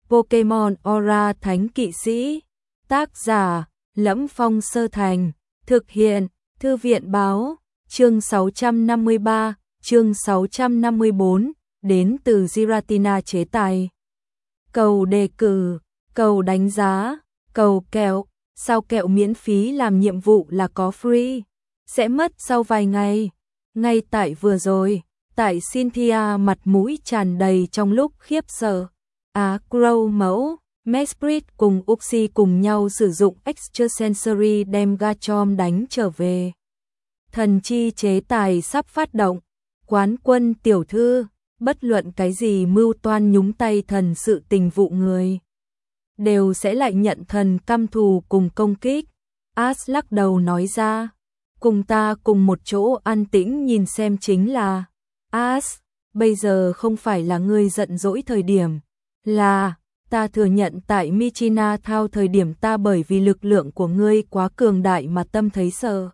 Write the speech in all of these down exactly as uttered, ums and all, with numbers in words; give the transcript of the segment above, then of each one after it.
Pokemon Aura Thánh Kỵ Sĩ. Tác giả: Lẫm Phong Sơ Thành. Thực hiện: Thư viện báo. Chương sáu trăm năm mươi ba, chương sáu trăm năm mươi bốn, đến từ Giratina chế tài. Cầu đề cử, cầu đánh giá, cầu kẹo. Sao kẹo miễn phí làm nhiệm vụ là có free? Sẽ mất sau vài ngày. Ngay tại vừa rồi, tại Cynthia mặt mũi tràn đầy trong lúc khiếp sợ. Á Crow mẫu, Mesprit cùng Uxie cùng nhau sử dụng Extrasensory đem Garchomp đánh trở về. Thần chi chế tài sắp phát động. Quán quân tiểu thư, bất luận cái gì mưu toan nhúng tay thần sự tình vụ người, đều sẽ lại nhận thần căm thù cùng công kích. Ash lắc đầu nói ra, cùng ta cùng một chỗ an tĩnh nhìn xem chính là. Ash, bây giờ không phải là ngươi giận dỗi thời điểm, là, ta thừa nhận tại Michina Thao thời điểm ta bởi vì lực lượng của ngươi quá cường đại mà tâm thấy sợ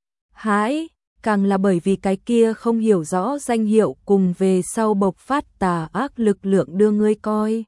hãi, càng là bởi vì cái kia không hiểu rõ danh hiệu cùng về sau bộc phát tà ác lực lượng đưa ngươi coi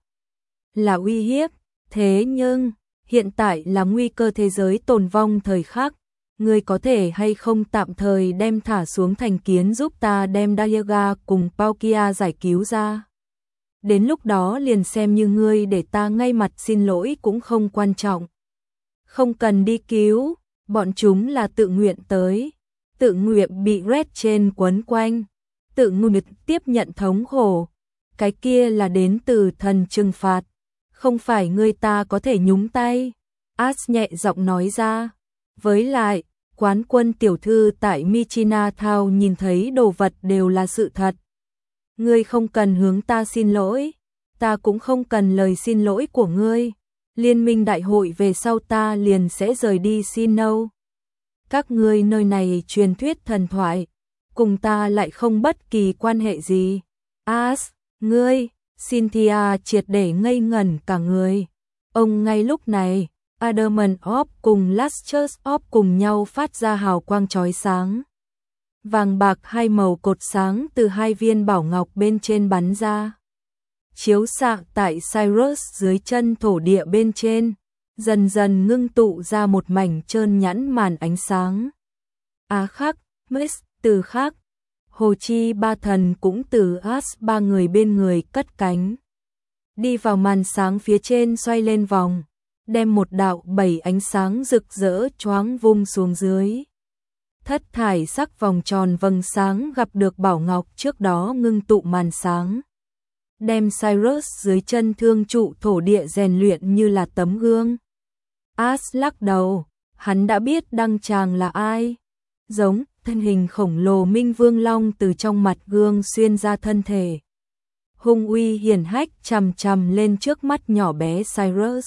là uy hiếp. Thế nhưng, hiện tại là nguy cơ thế giới tồn vong thời khắc, ngươi có thể hay không tạm thời đem thả xuống thành kiến giúp ta đem Dialga cùng Palkia giải cứu ra. Đến lúc đó liền xem như ngươi để ta ngay mặt xin lỗi cũng không quan trọng. Không cần đi cứu, bọn chúng là tự nguyện tới, tự nguyện bị Red trên quấn quanh, tự nguyện tiếp nhận thống khổ. Cái kia là đến từ thần trừng phạt, không phải ngươi ta có thể nhúng tay. Ash nhẹ giọng nói ra. Với lại, quán quân tiểu thư tại Michina Thao nhìn thấy đồ vật đều là sự thật. Ngươi không cần hướng ta xin lỗi, ta cũng không cần lời xin lỗi của ngươi. Liên minh đại hội về sau ta liền sẽ rời đi Sinnoh. Các ngươi nơi này truyền thuyết thần thoại, cùng ta lại không bất kỳ quan hệ gì. Ash, ngươi, Cynthia triệt để ngây ngẩn cả người. Ông ngay lúc này, Adamant Orb cùng Lustrous Orb cùng nhau phát ra hào quang chói sáng. Vàng bạc hai màu cột sáng từ hai viên bảo ngọc bên trên bắn ra, chiếu xạ tại Cyrus dưới chân thổ địa bên trên, dần dần ngưng tụ ra một mảnh trơn nhẵn màn ánh sáng. Á khắc, Mist, từ khắc, Hồ Chi ba thần cũng từ Ash ba người bên người cất cánh, đi vào màn sáng phía trên xoay lên vòng, đem một đạo bảy ánh sáng rực rỡ choáng vung xuống dưới. Thất thải sắc vòng tròn vầng sáng gặp được bảo ngọc trước đó ngưng tụ màn sáng, đem Cyrus dưới chân thương trụ thổ địa rèn luyện như là tấm gương. Ash lắc đầu, hắn đã biết đăng tràng là ai. Giống, thân hình khổng lồ Minh Vương Long từ trong mặt gương xuyên ra thân thể, hung uy hiển hách chằm chằm lên trước mắt nhỏ bé Cyrus.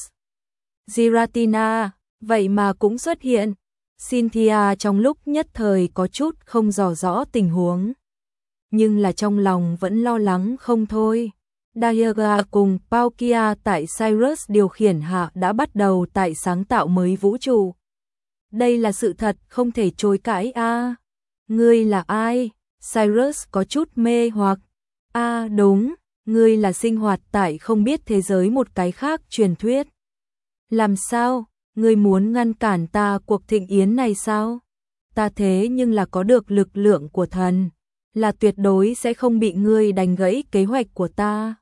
Giratina, vậy mà cũng xuất hiện. Cynthia trong lúc nhất thời có chút không rõ rõ tình huống, nhưng là trong lòng vẫn lo lắng không thôi. Dialga cùng Palkia tại Cyrus điều khiển hạ đã bắt đầu tại sáng tạo mới vũ trụ. Đây là sự thật không thể chối cãi a. À, ngươi là ai? Cyrus có chút mê hoặc. A à, đúng, ngươi là sinh hoạt tại không biết thế giới một cái khác truyền thuyết. Làm sao? Ngươi muốn ngăn cản ta cuộc thịnh yến này sao? Ta thế nhưng là có được lực lượng của thần, là tuyệt đối sẽ không bị ngươi đánh gãy kế hoạch của ta.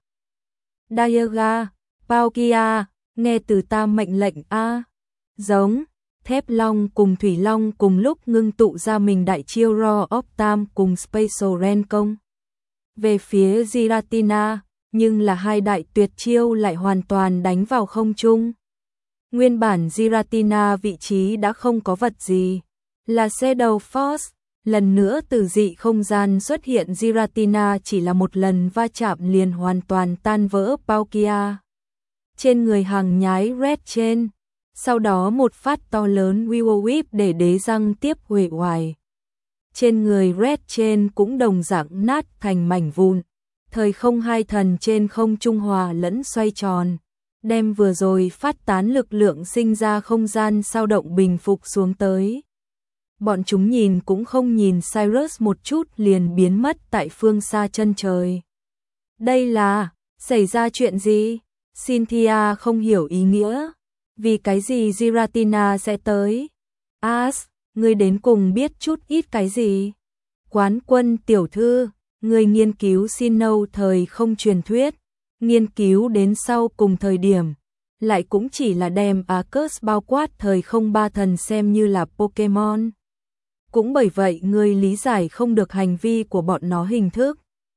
Dialga, Palkia, nghe từ ta mệnh lệnh a. Giống, Thép Long cùng Thủy Long cùng lúc ngưng tụ ra mình đại chiêu Roar of Time cùng Spatial Ren công về phía Giratina, nhưng là hai đại tuyệt chiêu lại hoàn toàn đánh vào không trung. Nguyên bản Giratina vị trí đã không có vật gì, là Shadow Force, lần nữa từ dị không gian xuất hiện. Giratina chỉ là một lần va chạm liền hoàn toàn tan vỡ Palkia. Trên người hàng nhái Red trên, sau đó một phát to lớn Will Whip để đế răng tiếp huệ hoài. Trên người Red trên cũng đồng dạng nát thành mảnh vụn, thời không hai thần trên không trung hòa lẫn xoay tròn, đem vừa rồi phát tán lực lượng sinh ra không gian sao động bình phục xuống tới. Bọn chúng nhìn cũng không nhìn Cyrus một chút liền biến mất tại phương xa chân trời. Đây là, xảy ra chuyện gì? Cynthia không hiểu ý nghĩa. Vì cái gì Giratina sẽ tới? As, ngươi đến cùng biết chút ít cái gì? Quán Quân tiểu thư, ngươi nghiên cứu Sinnoh thời không truyền thuyết, nghiên cứu đến sau cùng thời điểm, lại cũng chỉ là đem Arceus bao quát thời không ba thần xem như là Pokemon. Cũng bởi vậy ngươi lý giải không được hành vi của bọn nó hình thức.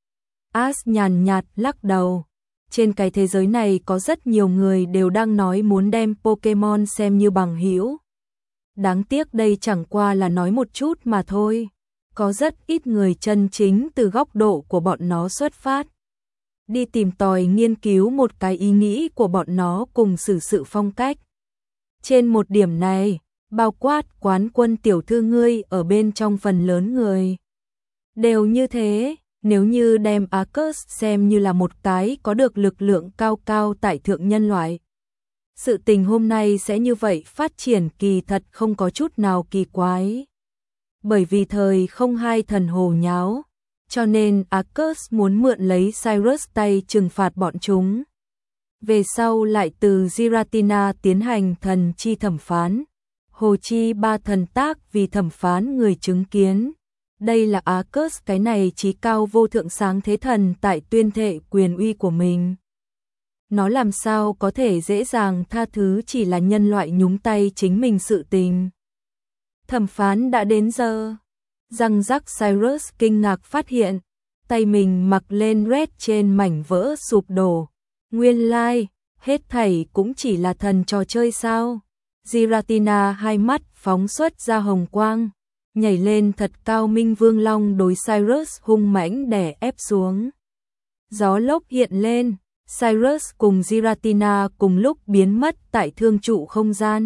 As nhàn nhạt lắc đầu. Trên cái thế giới này có rất nhiều người đều đang nói muốn đem Pokemon xem như bằng hữu. Đáng tiếc đây chẳng qua là nói một chút mà thôi. Có rất ít người chân chính từ góc độ của bọn nó xuất phát. Đi tìm tòi nghiên cứu một cái ý nghĩ của bọn nó cùng xử sự phong cách. Trên một điểm này, bao quát Quán Quân tiểu thư ngươi ở bên trong phần lớn người. Đều như thế, nếu như đem Arceus xem như là một cái có được lực lượng cao cao tại thượng nhân loại. Sự tình hôm nay sẽ như vậy phát triển kỳ thật không có chút nào kỳ quái. Bởi vì thời không hai thần hồ nháo, cho nên Arceus muốn mượn lấy Cyrus tay trừng phạt bọn chúng. Về sau lại từ Giratina tiến hành thần chi thẩm phán. Hồ chi ba thần tác vì thẩm phán người chứng kiến. Đây là Arceus cái này chí cao vô thượng sáng thế thần tại tuyên thệ quyền uy của mình. Nó làm sao có thể dễ dàng tha thứ chỉ là nhân loại nhúng tay chính mình sự tình. Thẩm phán đã đến giờ. Răng rắc Cyrus kinh ngạc phát hiện, tay mình mặc lên Red trên mảnh vỡ sụp đổ. Nguyên lai, like, hết thảy cũng chỉ là thần trò chơi sao. Giratina hai mắt phóng xuất ra hồng quang, nhảy lên thật cao. Minh Vương Long đối Cyrus hung mãnh đè ép xuống. Gió lốc hiện lên, Cyrus cùng Giratina cùng lúc biến mất tại thương trụ không gian.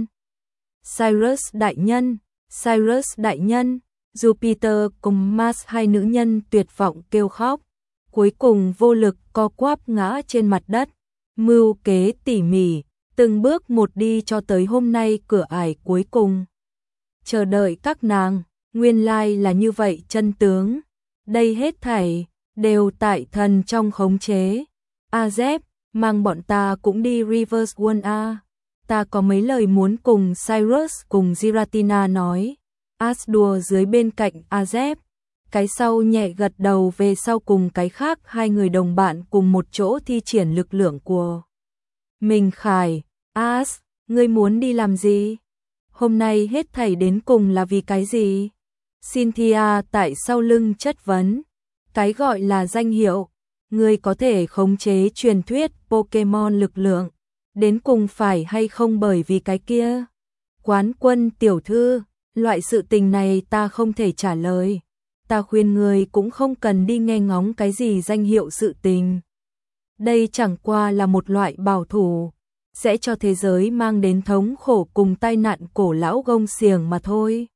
Cyrus đại nhân, Cyrus đại nhân, Jupiter cùng Mars hai nữ nhân tuyệt vọng kêu khóc, cuối cùng vô lực co quắp ngã trên mặt đất. Mưu kế tỉ mỉ, từng bước một đi cho tới hôm nay cửa ải cuối cùng. Chờ đợi các nàng, nguyên lai là như vậy chân tướng. Đây hết thảy đều tại thần trong khống chế. Azep, mang bọn ta cũng đi Reverse World a. Ta có mấy lời muốn cùng Cyrus cùng Giratina nói. As đùa dưới bên cạnh Azep. Cái sau nhẹ gật đầu về sau cùng cái khác hai người đồng bạn cùng một chỗ thi triển lực lượng của mình. Khải, As, ngươi muốn đi làm gì? Hôm nay hết thảy đến cùng là vì cái gì? Cynthia tại sau lưng chất vấn. Cái gọi là danh hiệu, ngươi có thể khống chế truyền thuyết Pokemon lực lượng, đến cùng phải hay không bởi vì cái kia? Quán Quân tiểu thư, loại sự tình này ta không thể trả lời. Ta khuyên người cũng không cần đi nghe ngóng cái gì danh hiệu sự tình. Đây chẳng qua là một loại bảo thủ, sẽ cho thế giới mang đến thống khổ cùng tai nạn cổ lão gông xiềng mà thôi.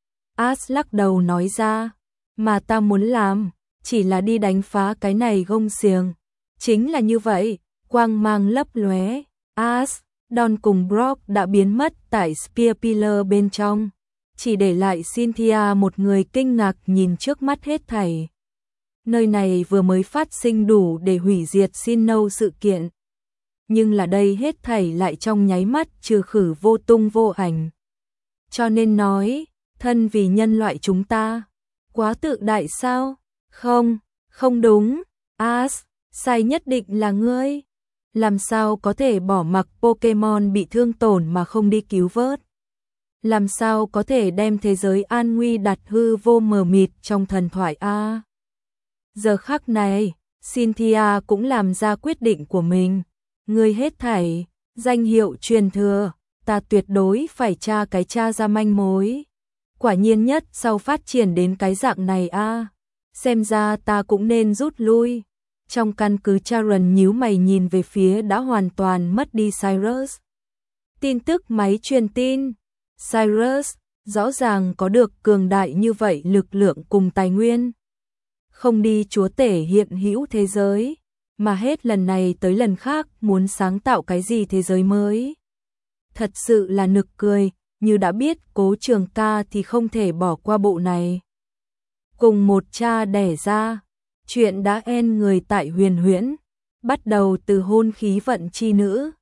As lắc đầu nói ra, mà ta muốn làm, chỉ là đi đánh phá cái này gông xiềng. Chính là như vậy, quang mang lấp lóe. As, Don cùng Brock đã biến mất tại Spear Pillar bên trong. Chỉ để lại Cynthia một người kinh ngạc nhìn trước mắt hết thảy. Nơi này vừa mới phát sinh đủ để hủy diệt Sinnoh sự kiện. Nhưng là đây hết thảy lại trong nháy mắt trừ khử vô tung vô ảnh. Cho nên nói, thân vì nhân loại chúng ta, quá tự đại sao? Không, không đúng. As, sai nhất định là ngươi. Làm sao có thể bỏ mặc Pokemon bị thương tổn mà không đi cứu vớt? Làm sao có thể đem thế giới an nguy đặt hư vô mờ mịt trong thần thoại a? Giờ khắc này, Cynthia cũng làm ra quyết định của mình. Ngươi hết thảy, danh hiệu truyền thừa, ta tuyệt đối phải tra cái tra ra manh mối. Quả nhiên nhất sau phát triển đến cái dạng này a, xem ra ta cũng nên rút lui. Trong căn cứ Charon nhíu mày nhìn về phía đã hoàn toàn mất đi Cyrus. Tin tức máy truyền tin. Cyrus, rõ ràng có được cường đại như vậy lực lượng cùng tài nguyên. Không đi chúa tể hiện hữu thế giới, mà hết lần này tới lần khác muốn sáng tạo cái gì thế giới mới. Thật sự là nực cười, như đã biết Cố Trường Ca thì không thể bỏ qua bộ này. Cùng một cha đẻ ra, chuyện đã en người tại huyền huyễn. bắt đầu từ hôn khí vận chi nữ.